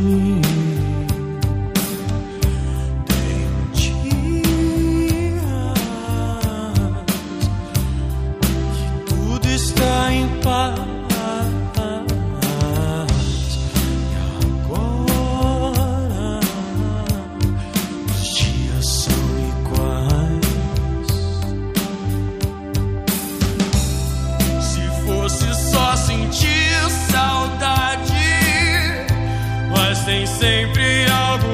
Tem sempre algo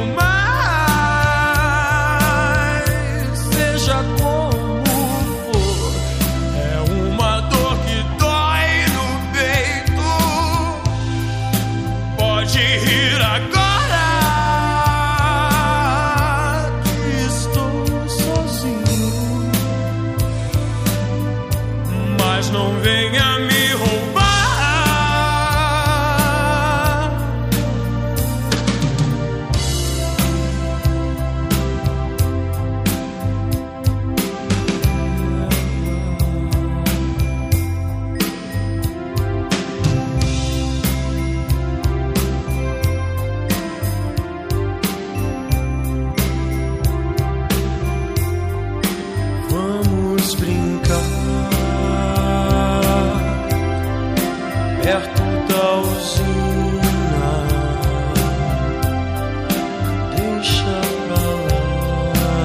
mais, seja como for. É uma dor que dói no peito. Pode rir agora que estou sozinho, mas não venha me roubar. Perto da usina, deixa pra lá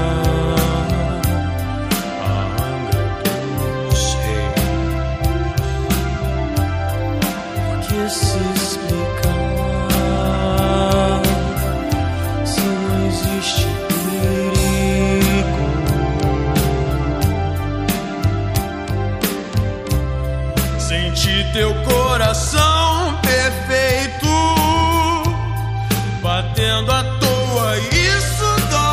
a Angra dos Reis. Porque se explicar se não existe perigo? Senti teu coração perfeito batendo à toa, isso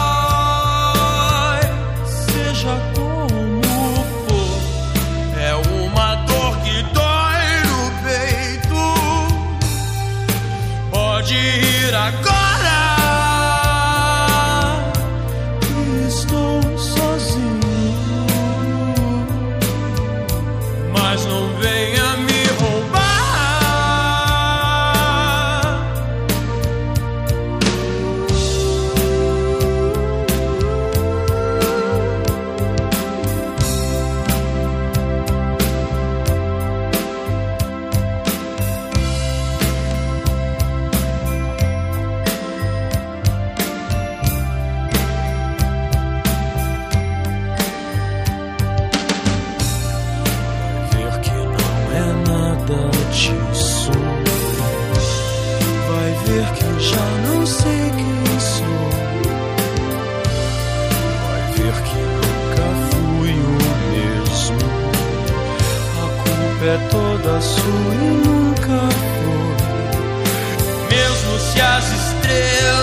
dói. Seja como for, é uma dor que dói no peito. Pode ir agora que estou sozinho, mas não venha me roubar. Disso. Vai ver que eu já não sei quem sou. Vai ver que nunca fui o mesmo. A culpa é toda sua e nunca foi. Mesmo se as estrelas